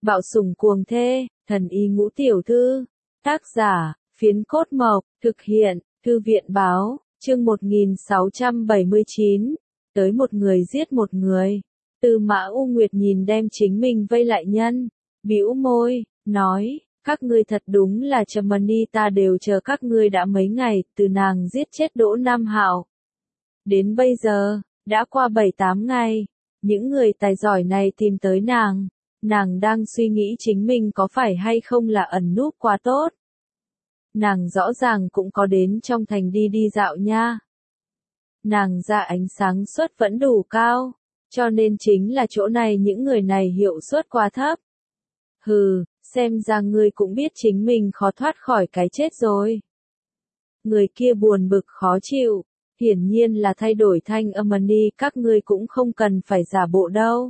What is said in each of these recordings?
Bạo sủng cuồng thê, thần y ngũ tiểu thư. Tác giả, Phiến Cốt Mộc, thực hiện, Thư viện báo, chương 1679, tới một người giết một người. Tư Mã U Nguyệt nhìn đem chính mình vây lại nhân, bĩu môi, nói, các ngươi thật đúng là trầm mani, ta đều chờ các ngươi đã mấy ngày, từ nàng giết chết Đỗ Nam Hạo. Đến bây giờ, đã qua 7-8 ngày, những người tài giỏi này tìm tới nàng đang suy nghĩ chính mình có phải hay không là ẩn núp quá tốt. Nàng rõ ràng cũng có đến trong thành đi dạo nha. Nàng ra ánh sáng suất vẫn đủ cao, cho nên chính là chỗ này những người này hiệu suất quá thấp. Hừ, xem ra ngươi cũng biết chính mình khó thoát khỏi cái chết rồi. Người kia buồn bực khó chịu, hiển nhiên là thay đổi thanh âm đi, các ngươi cũng không cần phải giả bộ đâu.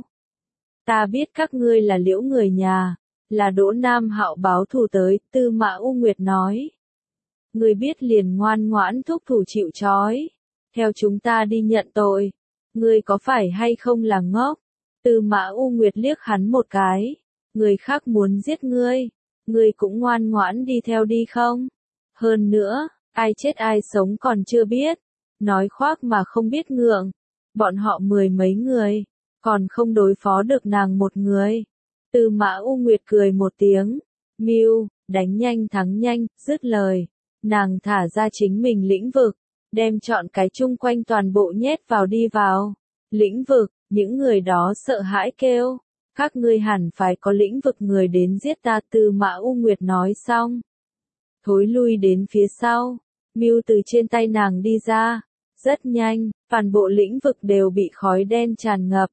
Ta biết các ngươi là Liễu người nhà, là Đỗ Nam Hạo báo thù tới, Tư Mã U Nguyệt nói. Ngươi biết liền ngoan ngoãn thúc thủ chịu trói, theo chúng ta đi nhận tội. Ngươi có phải hay không là ngốc? Tư Mã U Nguyệt liếc hắn một cái. Người khác muốn giết ngươi cũng ngoan ngoãn đi theo đi không? Hơn nữa, ai chết ai sống còn chưa biết. Nói khoác mà không biết ngượng. Bọn họ 10 mấy người, còn không đối phó được nàng một người. Tư Mã U Nguyệt cười một tiếng. Mưu, đánh nhanh thắng nhanh, dứt lời. Nàng thả ra chính mình lĩnh vực, đem chọn cái chung quanh toàn bộ nhét đi vào. Lĩnh vực, những người đó sợ hãi kêu. Các ngươi hẳn phải có lĩnh vực người đến giết ta. Tư Mã U Nguyệt nói xong, thối lui đến phía sau. Mưu từ trên tay nàng đi ra. Rất nhanh, toàn bộ lĩnh vực đều bị khói đen tràn ngập.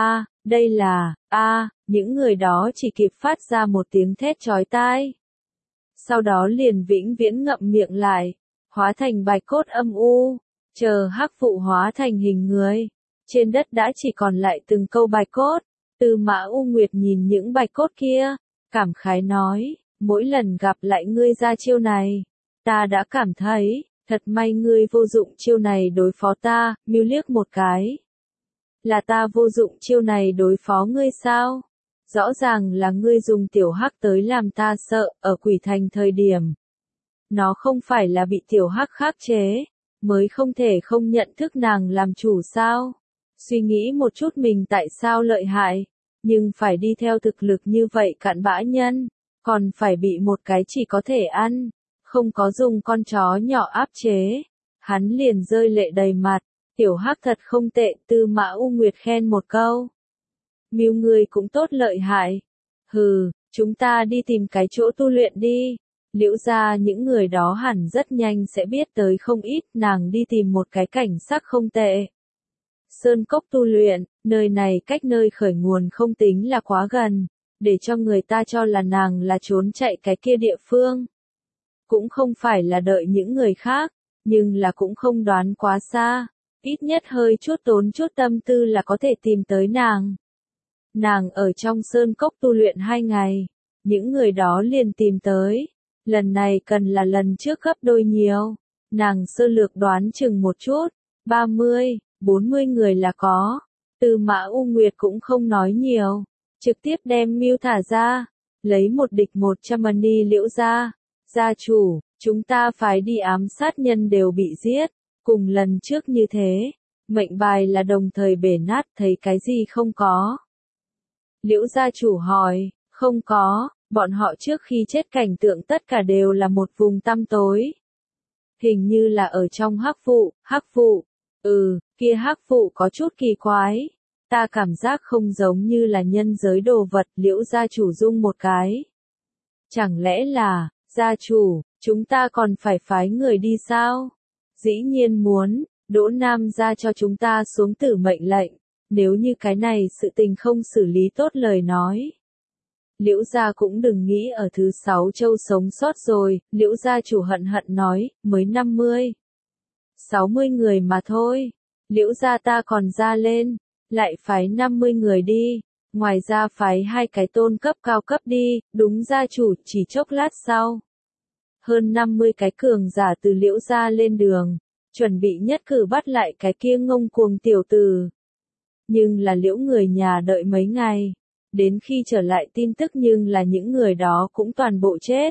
Đây là, những người đó chỉ kịp phát ra một tiếng thét chói tai. Sau đó liền vĩnh viễn ngậm miệng lại, hóa thành bạch cốt âm u, chờ hắc vụ hóa thành hình người. Trên đất đã chỉ còn lại từng câu bạch cốt. Tư Mã U Nguyệt nhìn những bạch cốt kia, cảm khái nói, mỗi lần gặp lại ngươi ra chiêu này, ta đã cảm thấy, thật may ngươi vô dụng chiêu này đối phó ta. Mưu liếc một cái. Là ta vô dụng chiêu này đối phó ngươi sao? Rõ ràng là ngươi dùng tiểu hắc tới làm ta sợ, ở Quỷ Thành thời điểm. Nó không phải là bị tiểu hắc khắc chế, mới không thể không nhận thức nàng làm chủ sao? Suy nghĩ một chút mình tại sao lợi hại, nhưng phải đi theo thực lực như vậy cặn bã nhân, còn phải bị một cái chỉ có thể ăn, không có dùng con chó nhỏ áp chế. Hắn liền rơi lệ đầy mặt, tiểu hắc thật không tệ. Tư Mã U Nguyệt khen một câu. Mưu ngươi cũng tốt lợi hại. Hừ, chúng ta đi tìm cái chỗ tu luyện đi. Liễu gia những người đó hẳn rất nhanh sẽ biết tới không ít. Nàng đi tìm một cái cảnh sắc không tệ. Sơn cốc tu luyện, nơi này cách nơi khởi nguồn không tính là quá gần, để cho người ta cho là nàng là trốn chạy cái kia địa phương. Cũng không phải là đợi những người khác, nhưng là cũng không đoán quá xa, ít nhất hơi chút tốn chút tâm tư là có thể tìm tới nàng. Nàng ở trong sơn cốc tu luyện 2 ngày, những người đó liền tìm tới, lần này cần là lần trước gấp đôi nhiều. Nàng sơ lược đoán chừng một chút, 30-40 người là có. Tư Mã U Nguyệt cũng không nói nhiều, trực tiếp đem Mưu thả ra, lấy một địch 100 đi. Liễu gia, gia chủ, chúng ta phải đi ám sát nhân đều bị giết, cùng lần trước như thế, mệnh bài là đồng thời bể nát, thấy cái gì không có? Liễu gia chủ hỏi. Không có, bọn họ trước khi chết cảnh tượng tất cả đều là một vùng tăm tối. Hình như là ở trong hắc vụ. Kia hắc vụ có chút kỳ quái. Ta cảm giác không giống như là nhân giới đồ vật. Liễu gia chủ rung một cái. Chẳng lẽ là, gia chủ, chúng ta còn phải phái người đi sao? Dĩ nhiên muốn, Đỗ Nam gia cho chúng ta xuống tử mệnh lệnh. Nếu như cái này sự tình không xử lý tốt lời nói. Liễu gia cũng đừng nghĩ ở thứ 6 châu sống sót rồi. Liễu gia chủ hận nói, mới 50-60 người mà thôi. Liễu gia ta còn ra lên, lại phái 50 người đi, ngoài ra phái 2 cái tôn cấp cao cấp đi. Đúng, gia chủ. Chỉ chốc lát sau, hơn 50 cái cường giả từ Liễu gia lên đường, chuẩn bị nhất cử bắt lại cái kia ngông cuồng tiểu tử. Nhưng là Liễu người nhà đợi mấy ngày, đến khi trở lại tin tức nhưng là những người đó cũng toàn bộ chết.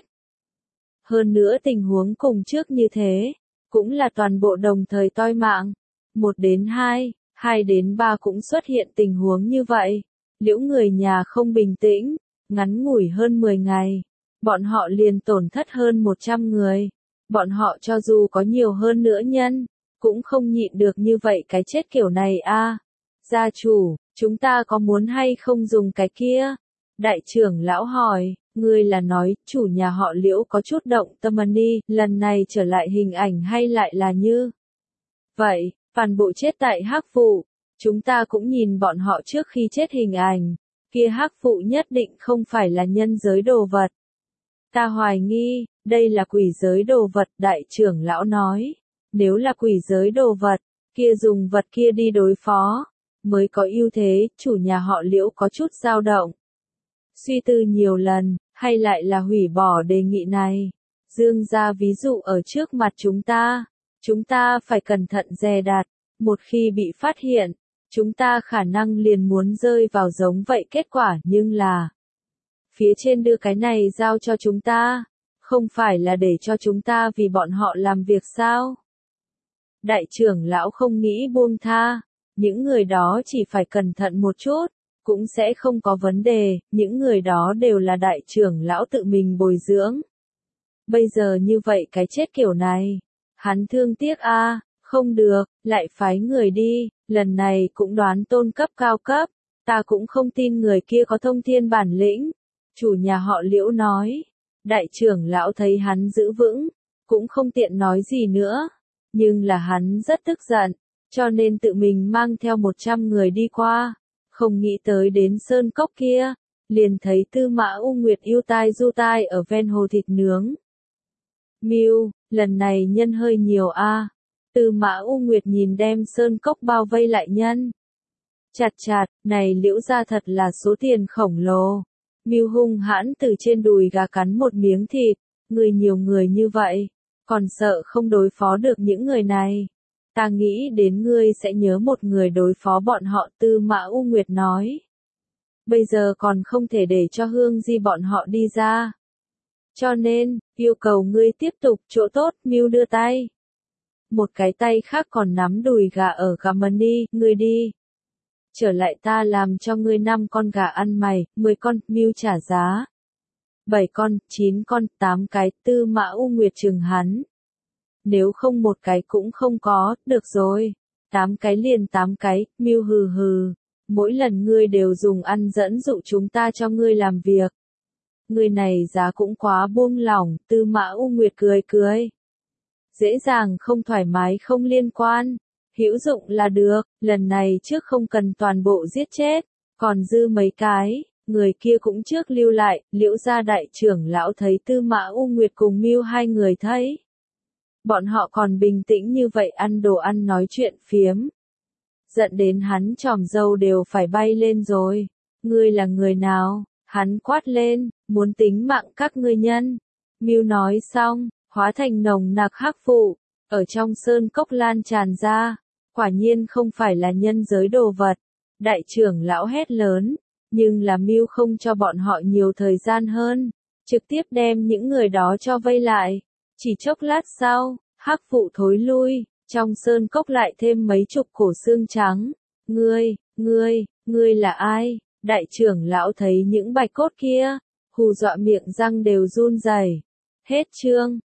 Hơn nữa tình huống cùng trước như thế, cũng là toàn bộ đồng thời toi mạng. 1 đến 2, 2 đến 3 cũng xuất hiện tình huống như vậy. Liễu người nhà không bình tĩnh, ngắn ngủi hơn 10 ngày, bọn họ liền tổn thất hơn 100 người. Bọn họ cho dù có nhiều hơn nữa nhân, cũng không nhịn được như vậy cái chết kiểu này a. Gia chủ, chúng ta có muốn hay không dùng cái kia? Đại trưởng lão hỏi, ngươi là nói, chủ nhà họ Liễu có chút động tâm đi, lần này trở lại hình ảnh hay lại là như vậy, toàn bộ chết tại hắc vụ. Chúng ta cũng nhìn bọn họ trước khi chết hình ảnh, kia hắc vụ nhất định không phải là nhân giới đồ vật. Ta hoài nghi, đây là quỷ giới đồ vật, đại trưởng lão nói. Nếu là quỷ giới đồ vật, kia dùng vật kia đi đối phó, mới có ưu thế, chủ nhà họ Liễu có chút dao động. Suy tư nhiều lần, hay lại là hủy bỏ đề nghị này. Dương ra ví dụ ở trước mặt chúng ta phải cẩn thận dè đặt, một khi bị phát hiện, chúng ta khả năng liền muốn rơi vào giống vậy kết quả nhưng là phía trên đưa cái này giao cho chúng ta, không phải là để cho chúng ta vì bọn họ làm việc sao? Đại trưởng lão không nghĩ buông tha, những người đó chỉ phải cẩn thận một chút, cũng sẽ không có vấn đề, những người đó đều là đại trưởng lão tự mình bồi dưỡng. Bây giờ như vậy cái chết kiểu này, hắn thương tiếc a, không được, lại phái người đi, lần này cũng đoán tôn cấp cao cấp, ta cũng không tin người kia có thông thiên bản lĩnh. Chủ nhà họ Liễu nói, đại trưởng lão thấy hắn giữ vững, cũng không tiện nói gì nữa, nhưng là hắn rất tức giận, cho nên tự mình mang theo 100 người đi qua, không nghĩ tới đến sơn cốc kia, liền thấy Tư Mã U Nguyệt yêu tai du tai ở ven hồ thịt nướng. Miu, lần này nhân hơi nhiều a. Tư Mã U Nguyệt nhìn đem sơn cốc bao vây lại nhân. Chặt chặt, này Liễu gia thật là số tiền khổng lồ. Miu hung hãn từ trên đùi gà cắn một miếng thịt, người nhiều người như vậy, còn sợ không đối phó được những người này. Ta nghĩ đến ngươi sẽ nhớ một người đối phó bọn họ, Tư Mã U Nguyệt nói. Bây giờ còn không thể để cho Hương Di bọn họ đi ra. Cho nên, yêu cầu ngươi tiếp tục, chỗ tốt, Miu đưa tay. Một cái tay khác còn nắm đùi gà ở Gamani, ngươi đi. Trở lại ta làm cho ngươi 5 con gà ăn mày, 10 con, Miu trả giá. 7 con, 9 con, 8 cái, Tư Mã U Nguyệt chừng hắn. Nếu không một cái cũng không có, được rồi. 8 cái liền 8 cái, Miu hừ hừ. Mỗi lần ngươi đều dùng ăn dẫn dụ chúng ta cho ngươi làm việc. Ngươi này giá cũng quá buông lỏng, Tư Mã U Nguyệt cười cười. Dễ dàng không thoải mái không liên quan. Hữu dụng là được, lần này trước không cần toàn bộ giết chết, còn dư mấy cái, người kia cũng trước lưu lại, Liễu gia đại trưởng lão thấy Tư Mã U Nguyệt cùng Miu hai người thấy. Bọn họ còn bình tĩnh như vậy ăn đồ ăn nói chuyện phiếm. Giận đến hắn tròm dâu đều phải bay lên rồi. Ngươi là người nào? Hắn quát lên, muốn tính mạng các ngươi nhân. Miu nói xong, hóa thành nồng nặc hắc vụ, ở trong sơn cốc lan tràn ra. Quả nhiên không phải là nhân giới đồ vật. Đại trưởng lão hét lớn, nhưng là Miu không cho bọn họ nhiều thời gian hơn, trực tiếp đem những người đó cho vây lại. Chỉ chốc lát sau, hắc vụ thối lui, trong sơn cốc lại thêm mấy chục cổ xương trắng. Ngươi là ai? Đại trưởng lão thấy những bạch cốt kia, hù dọa miệng răng đều run rẩy. Hết chương.